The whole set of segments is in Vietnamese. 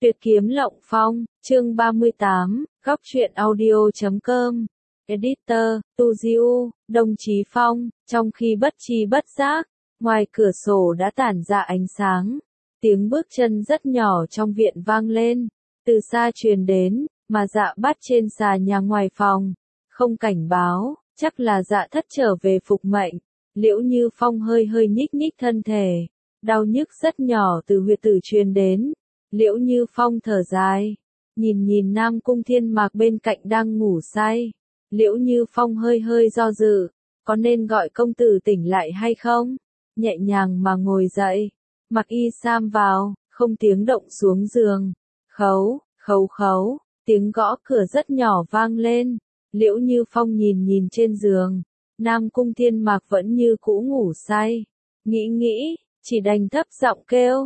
Tuyệt kiếm Lộng Phong, chương 38, góc truyện audio.com. Editor, Tu Diu, Đồng Chí Phong, trong khi bất tri bất giác, ngoài cửa sổ đã tản ra ánh sáng. Tiếng bước chân rất nhỏ trong viện vang lên, từ xa truyền đến, mà Dạ Bát trên xà nhà ngoài phòng. Không cảnh báo, chắc là Dạ Thất trở về phục mệnh. Liễu Như Phong hơi hơi nhích nhích thân thể, đau nhức rất nhỏ từ huyệt tử truyền đến. Liễu Như Phong thở dài, nhìn Nam Cung Thiên Mạc bên cạnh đang ngủ say. Liễu Như Phong hơi hơi do dự, có nên gọi công tử tỉnh lại hay không? Nhẹ nhàng mà ngồi dậy, mặc y sam vào, không tiếng động xuống giường. Khấu, khấu khấu, tiếng gõ cửa rất nhỏ vang lên. Liễu Như Phong nhìn trên giường, Nam Cung Thiên Mạc vẫn như cũ ngủ say. Nghĩ, chỉ đành thấp giọng kêu,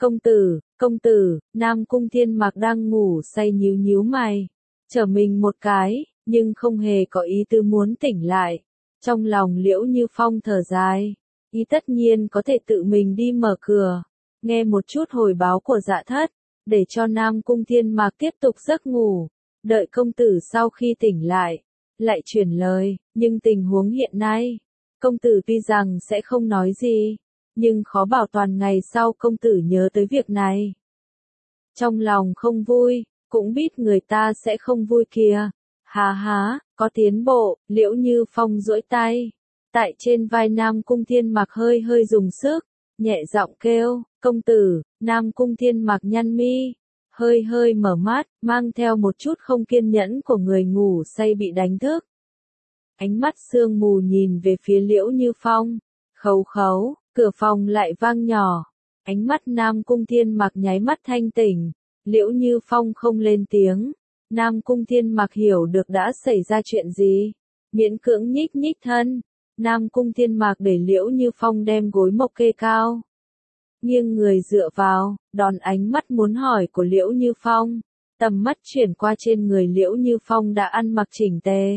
công tử, Nam Cung Thiên Mạc đang ngủ say nhíu mày, trở mình một cái, nhưng không hề có ý tư muốn tỉnh lại. Trong lòng Liễu Như Phong thở dài, y tất nhiên có thể tự mình đi mở cửa, nghe một chút hồi báo của Dạ Thất, để cho Nam Cung Thiên Mạc tiếp tục giấc ngủ, đợi công tử sau khi tỉnh lại, lại chuyển lời, nhưng tình huống hiện nay, công tử tuy rằng sẽ không nói gì, nhưng khó bảo toàn ngày sau công tử nhớ tới việc này. Trong lòng không vui, cũng biết người ta sẽ không vui kìa. Há, có tiến bộ. Liễu Như Phong duỗi tay, tại trên vai Nam Cung Thiên Mạc hơi hơi dùng sức, nhẹ giọng kêu, công tử. Nam Cung Thiên Mạc nhăn mi, hơi hơi mở mắt, mang theo một chút không kiên nhẫn của người ngủ say bị đánh thức. Ánh mắt sương mù nhìn về phía Liễu Như Phong. Khấu, cửa phòng lại vang nhỏ. Ánh mắt Nam Cung Thiên Mạc nháy mắt thanh tỉnh. Liễu Như Phong không lên tiếng. Nam Cung Thiên Mạc hiểu được đã xảy ra chuyện gì, miễn cưỡng nhích thân. Nam Cung Thiên Mạc để Liễu Như Phong đem gối mộc kê cao, nghiêng người dựa vào, đón ánh mắt muốn hỏi của Liễu Như Phong. Tầm mắt chuyển qua trên người Liễu Như Phong đã ăn mặc chỉnh tề.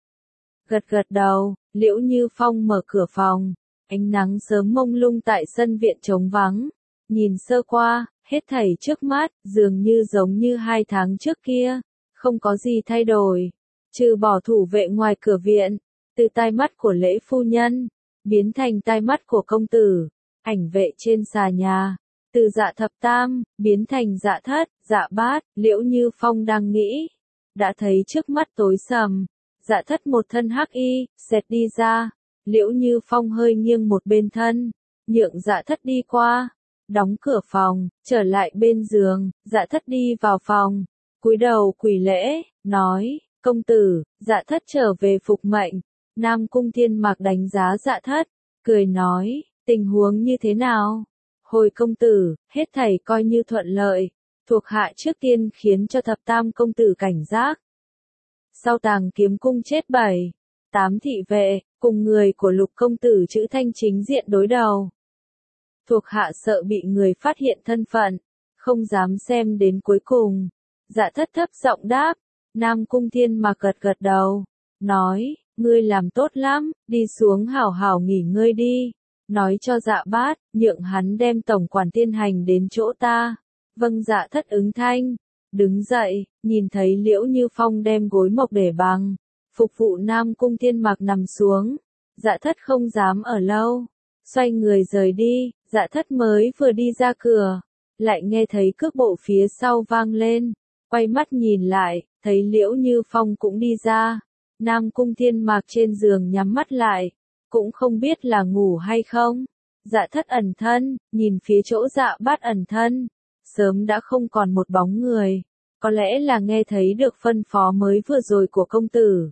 Gật đầu, Liễu Như Phong mở cửa phòng. Ánh nắng sớm mông lung tại sân viện trống vắng. Nhìn sơ qua, hết thảy trước mắt, dường như giống như 2 tháng trước kia. Không có gì thay đổi, trừ bỏ thủ vệ ngoài cửa viện, từ tai mắt của lễ phu nhân, biến thành tai mắt của công tử, ảnh vệ trên xà nhà, từ Dạ Thập Tam, biến thành Dạ Thất, Dạ Bát. Liễu Như Phong đang nghĩ, đã thấy trước mắt tối sầm, Dạ Thất một thân hắc y, xẹt đi ra. Liễu Như Phong hơi nghiêng một bên thân, nhượng Dạ Thất đi qua, đóng cửa phòng, trở lại bên giường. Dạ Thất đi vào phòng, cúi đầu quỳ lễ, nói, công tử. Dạ Thất trở về phục mệnh. Nam Cung Thiên Mạc đánh giá Dạ Thất, cười nói, tình huống như thế nào? Hồi công tử, hết thảy coi như thuận lợi, thuộc hạ trước tiên khiến cho Thập Tam công tử cảnh giác. Sau Tàng Kiếm cung chết 7-8 thị vệ, cùng người của Lục công tử Chữ Thanh chính diện đối đầu. Thuộc hạ sợ bị người phát hiện thân phận, không dám xem đến cuối cùng. Dạ Thất thấp giọng đáp. Nam Cung Thiên Mạc gật đầu, nói, ngươi làm tốt lắm, đi xuống hảo hảo nghỉ ngơi đi. Nói cho Dạ Bát, nhượng hắn đem tổng quản tiên hành đến chỗ ta. Vâng. Dạ Thất ứng thanh, đứng dậy, nhìn thấy Liễu Như Phong đem gối mộc để bằng, phục vụ Nam Cung Thiên Mạc nằm xuống. Dạ Thất không dám ở lâu, xoay người rời đi. Dạ Thất mới vừa đi ra cửa, lại nghe thấy cước bộ phía sau vang lên. Quay mắt nhìn lại, thấy Liễu Như Phong cũng đi ra. Nam Cung Thiên Mạc trên giường nhắm mắt lại, cũng không biết là ngủ hay không. Dạ Thất ẩn thân, nhìn phía chỗ Dạ Bát ẩn thân, sớm đã không còn một bóng người, có lẽ là nghe thấy được phân phó mới vừa rồi của công tử,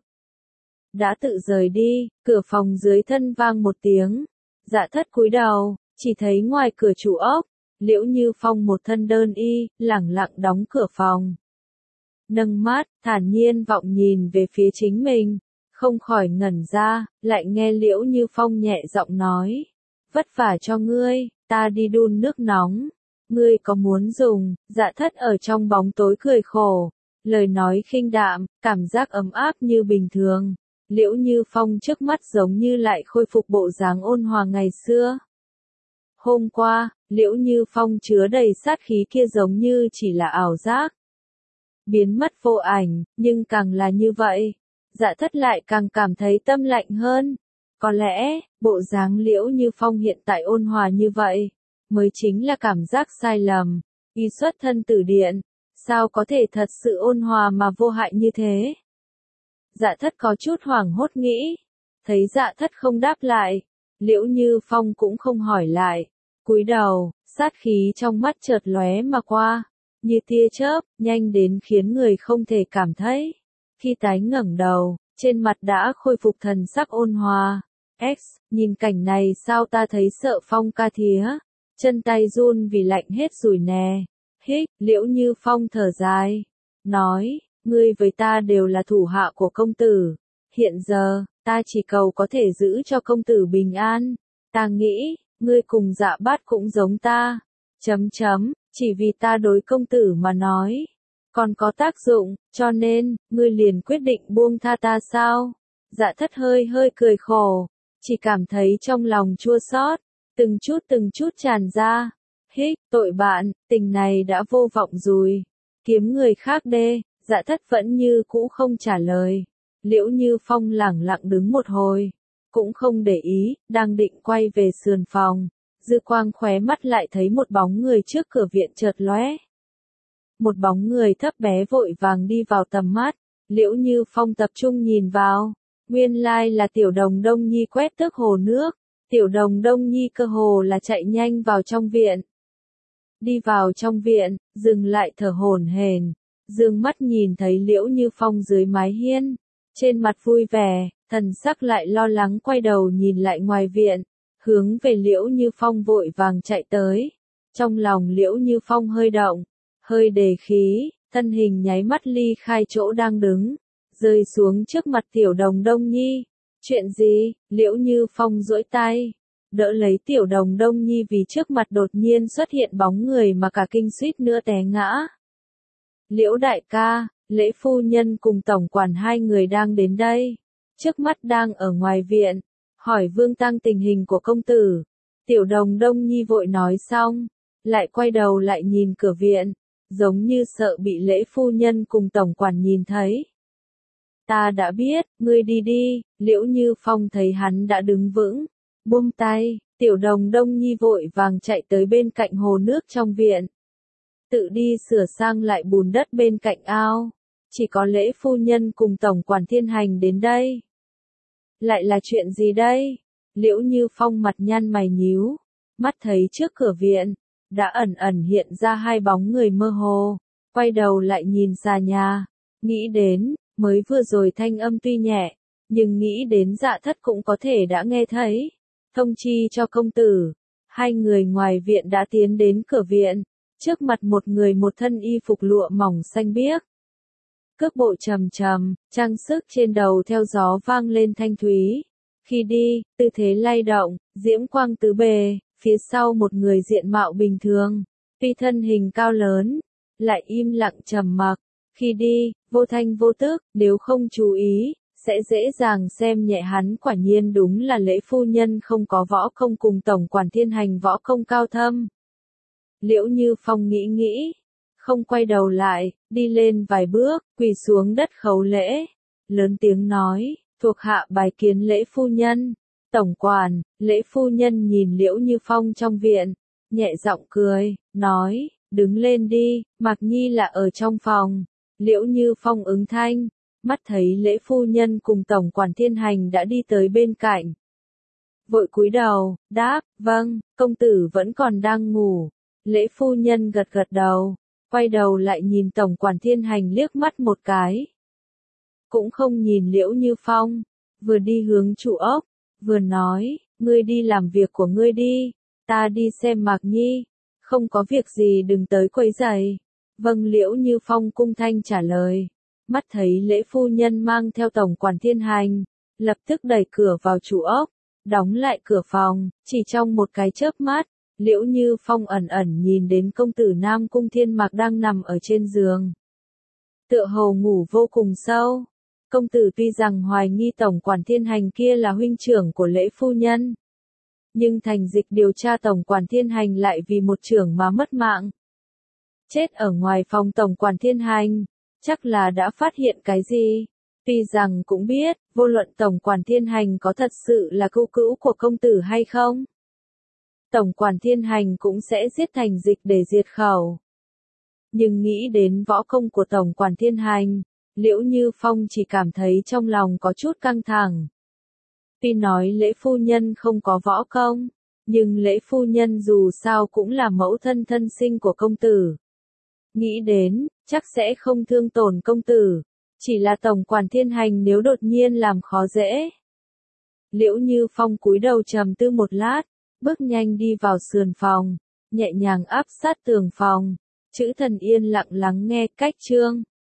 đã tự rời đi. Cửa phòng dưới thân vang một tiếng, Dạ Thất cúi đầu, chỉ thấy ngoài cửa trụ ốc, Liễu Như Phong một thân đơn y, lẳng lặng đóng cửa phòng. Nâng mắt, thản nhiên vọng nhìn về phía chính mình, không khỏi ngẩn ra, lại nghe Liễu Như Phong nhẹ giọng nói, vất vả cho ngươi, ta đi đun nước nóng, ngươi có muốn dùng? Dạ Thất ở trong bóng tối cười khổ, lời nói khinh đạm, cảm giác ấm áp như bình thường. Liễu Như Phong trước mắt giống như lại khôi phục bộ dáng ôn hòa ngày xưa. Hôm qua, Liễu Như Phong chứa đầy sát khí kia giống như chỉ là ảo giác. Biến mất vô ảnh, nhưng càng là như vậy, Dạ Thất lại càng cảm thấy tâm lạnh hơn. Có lẽ, bộ dáng Liễu Như Phong hiện tại ôn hòa như vậy, mới chính là cảm giác sai lầm. Y xuất thân từ điện, sao có thể thật sự ôn hòa mà vô hại như thế? Dạ Thất có chút hoảng hốt nghĩ. Thấy Dạ Thất không đáp lại, Liễu Như Phong cũng không hỏi lại. Cúi đầu, sát khí trong mắt chợt lóe mà qua, như tia chớp, nhanh đến khiến người không thể cảm thấy. Khi tái ngẩng đầu, trên mặt đã khôi phục thần sắc ôn hòa. Nhìn cảnh này sao ta thấy sợ Phong ca thía, chân tay run vì lạnh hết rồi nè. Liễu Như Phong thở dài, nói, ngươi với ta đều là thủ hạ của công tử. Hiện giờ, ta chỉ cầu có thể giữ cho công tử bình an. Ta nghĩ, ngươi cùng Dạ Bát cũng giống ta. Chỉ vì ta đối công tử mà nói, còn có tác dụng, cho nên, ngươi liền quyết định buông tha ta sao? Dạ Thất hơi hơi cười khổ, chỉ cảm thấy trong lòng chua xót, từng chút tràn ra. Tội bạn, tình này đã vô vọng rồi. Kiếm người khác đê, Dạ Thất vẫn như cũ không trả lời. Liễu Như Phong lẳng lặng đứng một hồi, cũng không để ý, đang định quay về sườn phòng. Dư quang khóe mắt lại thấy một bóng người trước cửa viện chợt lóe. Một bóng người thấp bé vội vàng đi vào tầm mắt, Liễu Như Phong tập trung nhìn vào. Nguyên lai là Tiểu Đồng Đông Nhi quét tước hồ nước. Tiểu Đồng Đông Nhi cơ hồ là chạy nhanh vào trong viện. Đi vào trong viện, dừng lại thở hổn hển, dương mắt nhìn thấy Liễu Như Phong dưới mái hiên, trên mặt vui vẻ, thần sắc lại lo lắng quay đầu nhìn lại ngoài viện, hướng về Liễu Như Phong vội vàng chạy tới. Trong lòng Liễu Như Phong hơi động, hơi đề khí, thân hình nháy mắt ly khai chỗ đang đứng, rơi xuống trước mặt Tiểu Đồng Đông Nhi. Chuyện gì? Liễu Như Phong duỗi tay, đỡ lấy Tiểu Đồng Đông Nhi vì trước mặt đột nhiên xuất hiện bóng người mà cả kinh suýt nữa té ngã. Liễu đại ca, Lễ phu nhân cùng tổng quản hai người đang đến đây, trước mắt đang ở ngoài viện, hỏi Vương Tăng tình hình của công tử. Tiểu Đồng Đông Nhi vội nói xong, lại quay đầu lại nhìn cửa viện, giống như sợ bị Lễ phu nhân cùng tổng quản nhìn thấy. Ta đã biết, ngươi đi đi. Liễu Như Phong thấy hắn đã đứng vững, buông tay, Tiểu Đồng Đông Nhi vội vàng chạy tới bên cạnh hồ nước trong viện. Tự đi sửa sang lại bùn đất bên cạnh ao. Chỉ có Lễ phu nhân cùng tổng quản Thiên Hành đến đây. Lại là chuyện gì đây? Liễu Như Phong mặt nhăn mày nhíu, mắt thấy trước cửa viện, đã ẩn ẩn hiện ra hai bóng người mơ hồ, quay đầu lại nhìn xà nhà, nghĩ đến, mới vừa rồi thanh âm tuy nhẹ, nhưng nghĩ đến Dạ Thất cũng có thể đã nghe thấy. Thông chi cho công tử. Hai người ngoài viện đã tiến đến cửa viện, trước mặt một người một thân y phục lụa mỏng xanh biếc. Cước bộ trầm trầm, trang sức trên đầu theo gió vang lên thanh thúy. Khi đi, tư thế lay động, diễm quang tứ bề, phía sau một người diện mạo bình thường, tuy thân hình cao lớn, lại im lặng trầm mặc. Khi đi, vô thanh vô tức, nếu không chú ý, sẽ dễ dàng xem nhẹ hắn. Quả nhiên đúng là Lễ phu nhân không có võ công cùng tổng quản Thiên Hành võ công cao thâm. Liễu Như Phong nghĩ nghĩ, không quay đầu lại, đi lên vài bước, quỳ xuống đất khấu lễ, lớn tiếng nói, thuộc hạ bái kiến Lễ phu nhân. Tổng quản. Lễ phu nhân nhìn Liễu Như Phong trong viện, nhẹ giọng cười, nói, đứng lên đi, Mạc Nhi là ở trong phòng. Liễu Như Phong ứng thanh, mắt thấy Lễ phu nhân cùng tổng quản Thiên Hành đã đi tới bên cạnh. Vội cúi đầu, đáp, vâng, công tử vẫn còn đang ngủ. Lễ phu nhân gật gật đầu, quay đầu lại nhìn tổng quản Thiên Hành liếc mắt một cái. Cũng không nhìn Liễu Như Phong, vừa đi hướng trụ ốc, vừa nói, ngươi đi làm việc của ngươi đi, ta đi xem Mạc Nhi, không có việc gì đừng tới quấy rầy. Vâng. Liễu Như Phong cung thanh trả lời, mắt thấy Lễ phu nhân mang theo tổng quản Thiên Hành, lập tức đẩy cửa vào trụ ốc, đóng lại cửa phòng. Chỉ trong một cái chớp mắt, Liễu Như Phong ẩn ẩn nhìn đến công tử Nam Cung Thiên Mạc đang nằm ở trên giường, tựa hồ ngủ vô cùng sâu. Công tử tuy rằng hoài nghi tổng quản Thiên Hành kia là huynh trưởng của Lễ phu nhân, Nhưng Thành Dịch điều tra tổng quản Thiên Hành lại vì một chưởng mà mất mạng. Chết ở ngoài phòng tổng quản Thiên Hành, chắc là đã phát hiện cái gì. Tuy rằng cũng biết, vô luận tổng quản Thiên Hành có thật sự là cứu cữu của công tử hay không, tổng quản Thiên Hành cũng sẽ giết Thành Dịch để diệt khẩu. Nhưng nghĩ đến võ công của tổng quản Thiên Hành, Liễu Như Phong chỉ cảm thấy trong lòng có chút căng thẳng. Tuy nói Lễ phu nhân không có võ công, nhưng Lễ phu nhân dù sao cũng là mẫu thân thân sinh của công tử. Nghĩ đến, chắc sẽ không thương tổn công tử, chỉ là tổng quản Thiên Hành nếu đột nhiên làm khó dễ. Liễu Như Phong cúi đầu trầm tư một lát, bước nhanh đi vào sườn phòng, nhẹ nhàng áp sát tường phòng. Chữ Thần yên lặng lắng nghe. Cách chương